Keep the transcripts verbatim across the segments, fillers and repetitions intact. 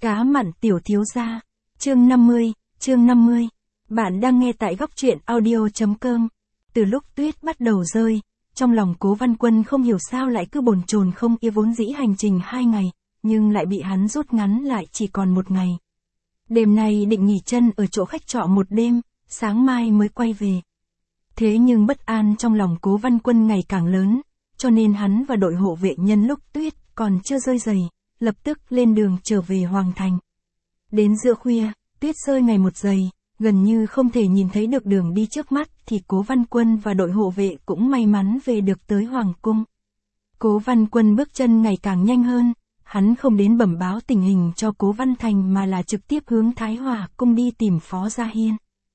Cá mặn tiểu thiếu gia. Chương năm mươi, chương năm mươi. Bạn đang nghe tại góc truyện audio.com. Từ lúc tuyết bắt đầu rơi, trong lòng Cố Văn Quân không hiểu sao lại cứ bồn chồn không yên, vốn dĩ hành trình hai ngày, nhưng lại bị hắn rút ngắn lại chỉ còn một ngày. Đêm nay định nghỉ chân ở chỗ khách trọ một đêm, sáng mai mới quay về. Thế nhưng bất an trong lòng Cố Văn Quân ngày càng lớn, cho nên hắn và đội hộ vệ nhân lúc tuyết còn chưa rơi dày, lập tức lên đường trở về Hoàng Thành. Đến giữa khuya, tuyết rơi ngày một dày, gần như không thể nhìn thấy được đường đi trước mắt thì Cố Văn Quân và đội hộ vệ cũng may mắn về được tới Hoàng Cung. Cố Văn Quân bước chân ngày càng nhanh hơn, hắn không đến bẩm báo tình hình cho Cố Văn Thành mà là trực tiếp hướng Thái Hòa Cung đi tìm Phó Gia Hiên.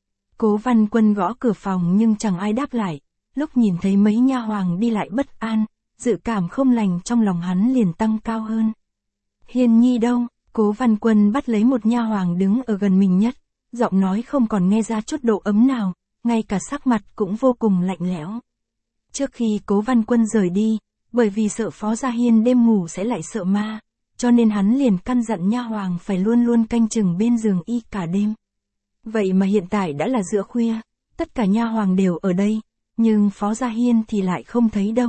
Cố Văn Quân gõ cửa phòng nhưng chẳng ai đáp lại, lúc nhìn thấy mấy nha hoàng đi lại bất an, dự cảm không lành trong lòng hắn liền tăng cao hơn. Hiên nhi đâu? Cố Văn Quân bắt lấy một nha hoàng đứng ở gần mình nhất, giọng nói không còn nghe ra chút độ ấm nào, ngay cả sắc mặt cũng vô cùng lạnh lẽo. Trước khi Cố Văn Quân rời đi, bởi vì sợ Phó Gia Hiên đêm ngủ sẽ lại sợ ma, cho nên hắn liền căn dặn nha hoàng phải luôn luôn canh chừng bên giường y cả đêm. Vậy mà hiện tại đã là giữa khuya, tất cả nha hoàng đều ở đây, nhưng Phó Gia Hiên thì lại không thấy đâu.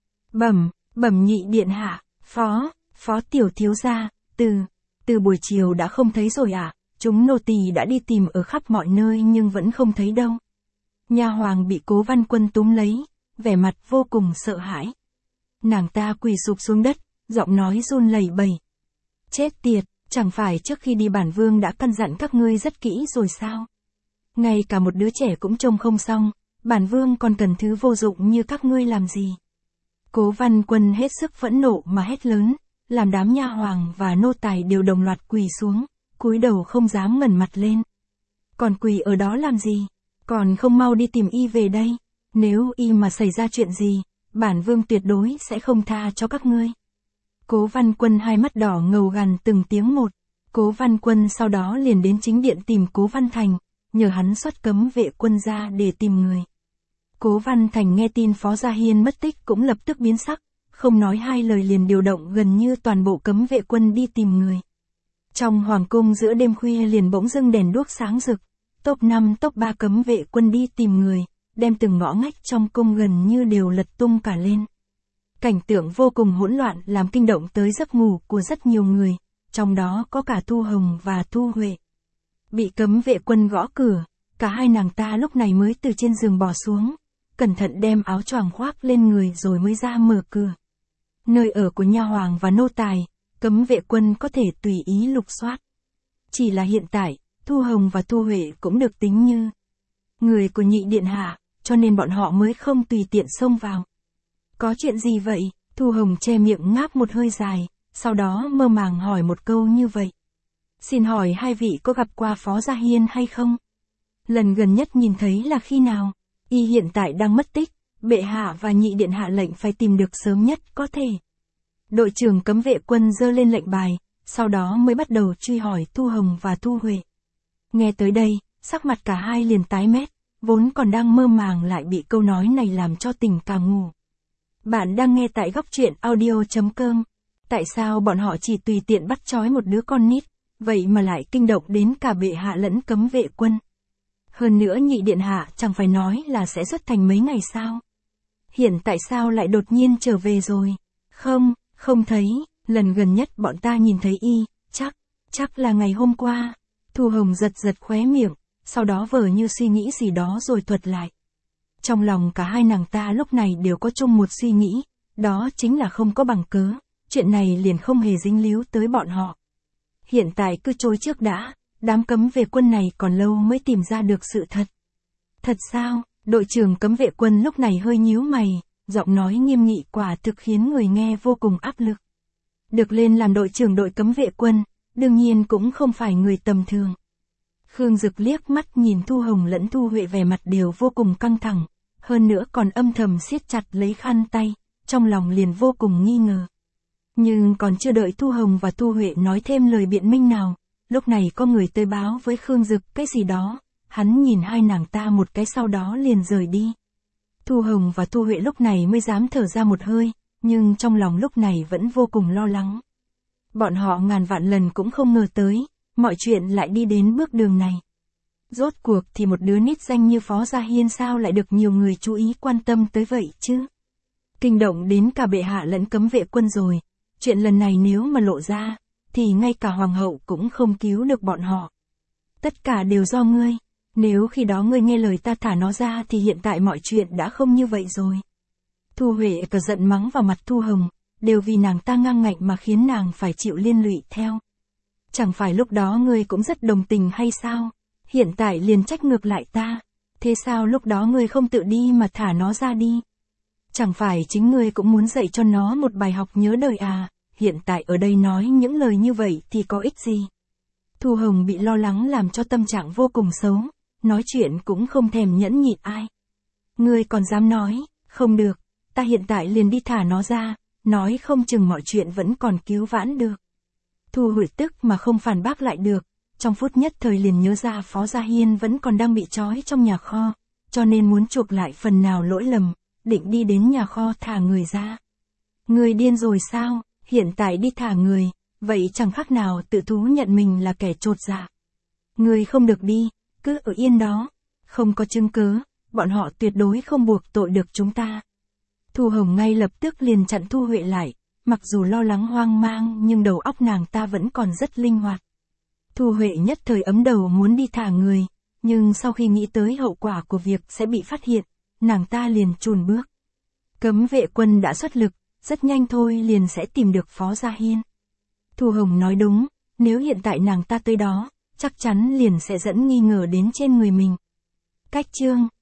Bẩm, bẩm nhị điện hạ, phó, phó tiểu thiếu gia, từ, từ buổi chiều đã không thấy rồi ạ, à? Chúng nô tỳ đã đi tìm ở khắp mọi nơi nhưng vẫn không thấy đâu. Nha hoàng bị Cố Văn Quân túm lấy, vẻ mặt vô cùng sợ hãi. Nàng ta quỳ sụp xuống đất, giọng nói run lẩy bẩy. Chết tiệt, chẳng phải trước khi đi bản vương đã căn dặn các ngươi rất kỹ rồi sao? Ngay cả một đứa trẻ cũng trông không xong, bản vương còn cần thứ vô dụng như các ngươi làm gì? Cố Văn Quân hết sức phẫn nộ mà hét lớn, làm đám nha hoàng và nô tài đều đồng loạt quỳ xuống, cúi đầu không dám ngẩng mặt lên. Còn quỳ ở đó làm gì? Còn không mau đi tìm y về đây, nếu y mà xảy ra chuyện gì, bản vương tuyệt đối sẽ không tha cho các ngươi. Cố Văn Quân hai mắt đỏ ngầu gằn từng tiếng một. Cố Văn Quân sau đó liền đến chính điện tìm Cố Văn Thành, nhờ hắn xuất cấm vệ quân ra để tìm người. Cố Văn Thành nghe tin Phó Gia Hiên mất tích cũng lập tức biến sắc, không nói hai lời liền điều động gần như toàn bộ cấm vệ quân đi tìm người. Trong hoàng cung giữa đêm khuya liền bỗng dưng đèn đuốc sáng rực, top năm top ba cấm vệ quân đi tìm người, đem từng ngõ ngách trong cung gần như đều lật tung cả lên. Cảnh tượng vô cùng hỗn loạn làm kinh động tới giấc ngủ của rất nhiều người, trong đó có cả Thu Hồng và Thu Huệ. Bị cấm vệ quân gõ cửa, cả hai nàng ta lúc này mới từ trên giường bò xuống, cẩn thận đem áo choàng khoác lên người rồi mới ra mở cửa. Nơi ở của nha hoàng và nô tài, cấm vệ quân có thể tùy ý lục soát. Chỉ là hiện tại, Thu Hồng và Thu Huệ cũng được tính như người của nhị điện hạ, cho nên bọn họ mới không tùy tiện xông vào. Có chuyện gì vậy? Thu Hồng che miệng ngáp một hơi dài, sau đó mơ màng hỏi một câu như vậy. Xin hỏi hai vị có gặp qua Phó Gia Hiên hay không? Lần gần nhất nhìn thấy là khi nào? Y hiện tại đang mất tích, bệ hạ và nhị điện hạ lệnh phải tìm được sớm nhất có thể. Đội trưởng cấm vệ quân giơ lên lệnh bài, sau đó mới bắt đầu truy hỏi Thu Hồng và Thu Huệ. Nghe tới đây, sắc mặt cả hai liền tái mét, vốn còn đang mơ màng lại bị câu nói này làm cho tỉnh càng ngủ. Bạn đang nghe tại góc truyện audio.com. Tại sao bọn họ chỉ tùy tiện bắt trói một đứa con nít, vậy mà lại kinh động đến cả bệ hạ lẫn cấm vệ quân? Hơn nữa nhị điện hạ chẳng phải nói là sẽ xuất thành mấy ngày sao? Hiện tại sao lại đột nhiên trở về rồi? Không, không thấy, lần gần nhất bọn ta nhìn thấy y, chắc, chắc là ngày hôm qua. Thu Hồng giật giật khóe miệng, sau đó vờ như suy nghĩ gì đó rồi thuật lại. Trong lòng cả hai nàng ta lúc này đều có chung một suy nghĩ, đó chính là không có bằng cớ, chuyện này liền không hề dính líu tới bọn họ. Hiện tại cứ trôi trước đã, đám cấm vệ quân này còn lâu mới tìm ra được sự thật. Thật sao? Đội trưởng cấm vệ quân lúc này hơi nhíu mày, giọng nói nghiêm nghị quả thực khiến người nghe vô cùng áp lực. Được lên làm đội trưởng đội cấm vệ quân, đương nhiên cũng không phải người tầm thường. Khương Dực liếc mắt nhìn Thu Hồng lẫn Thu Huệ vẻ mặt đều vô cùng căng thẳng, hơn nữa còn âm thầm siết chặt lấy khăn tay, trong lòng liền vô cùng nghi ngờ. Nhưng còn chưa đợi Thu Hồng và Thu Huệ nói thêm lời biện minh nào, lúc này có người tới báo với Khương Dực cái gì đó, hắn nhìn hai nàng ta một cái sau đó liền rời đi. Thu Hồng và Thu Huệ lúc này mới dám thở ra một hơi, nhưng trong lòng lúc này vẫn vô cùng lo lắng. Bọn họ ngàn vạn lần cũng không ngờ tới, mọi chuyện lại đi đến bước đường này. Rốt cuộc thì một đứa nít danh như Phó Gia Hiên sao lại được nhiều người chú ý quan tâm tới vậy chứ? Kinh động đến cả bệ hạ lẫn cấm vệ quân rồi, chuyện lần này nếu mà lộ ra, thì ngay cả hoàng hậu cũng không cứu được bọn họ. Tất cả đều do ngươi, nếu khi đó ngươi nghe lời ta thả nó ra thì hiện tại mọi chuyện đã không như vậy rồi. Thu Huệ cờ giận mắng vào mặt Thu Hồng, đều vì nàng ta ngang ngạnh mà khiến nàng phải chịu liên lụy theo. Chẳng phải lúc đó ngươi cũng rất đồng tình hay sao? Hiện tại liền trách ngược lại ta. Thế sao lúc đó ngươi không tự đi mà thả nó ra đi? Chẳng phải chính ngươi cũng muốn dạy cho nó một bài học nhớ đời à? Hiện tại ở đây nói những lời như vậy thì có ích gì? Thu Hồng bị lo lắng làm cho tâm trạng vô cùng xấu, nói chuyện cũng không thèm nhẫn nhịn ai. Ngươi còn dám nói, không được, ta hiện tại liền đi thả nó ra, nói không chừng mọi chuyện vẫn còn cứu vãn được. Thu Huệ tức mà không phản bác lại được, trong phút nhất thời liền nhớ ra Phó Gia Hiên vẫn còn đang bị trói trong nhà kho, cho nên muốn chuộc lại phần nào lỗi lầm, định đi đến nhà kho thả người ra. Người điên rồi sao, hiện tại đi thả người, vậy chẳng khác nào tự thú nhận mình là kẻ chột dạ. Người không được đi, cứ ở yên đó, không có chứng cứ, bọn họ tuyệt đối không buộc tội được chúng ta. Thu Hồng ngay lập tức liền chặn Thu Huệ lại, mặc dù lo lắng hoang mang nhưng đầu óc nàng ta vẫn còn rất linh hoạt. Thu Huệ nhất thời ấm đầu muốn đi thả người, nhưng sau khi nghĩ tới hậu quả của việc sẽ bị phát hiện, nàng ta liền chùn bước. Cấm vệ quân đã xuất lực, rất nhanh thôi liền sẽ tìm được Phó Gia Hiên. Thu Hồng nói đúng, nếu hiện tại nàng ta tới đó, chắc chắn liền sẽ dẫn nghi ngờ đến trên người mình. Cách chương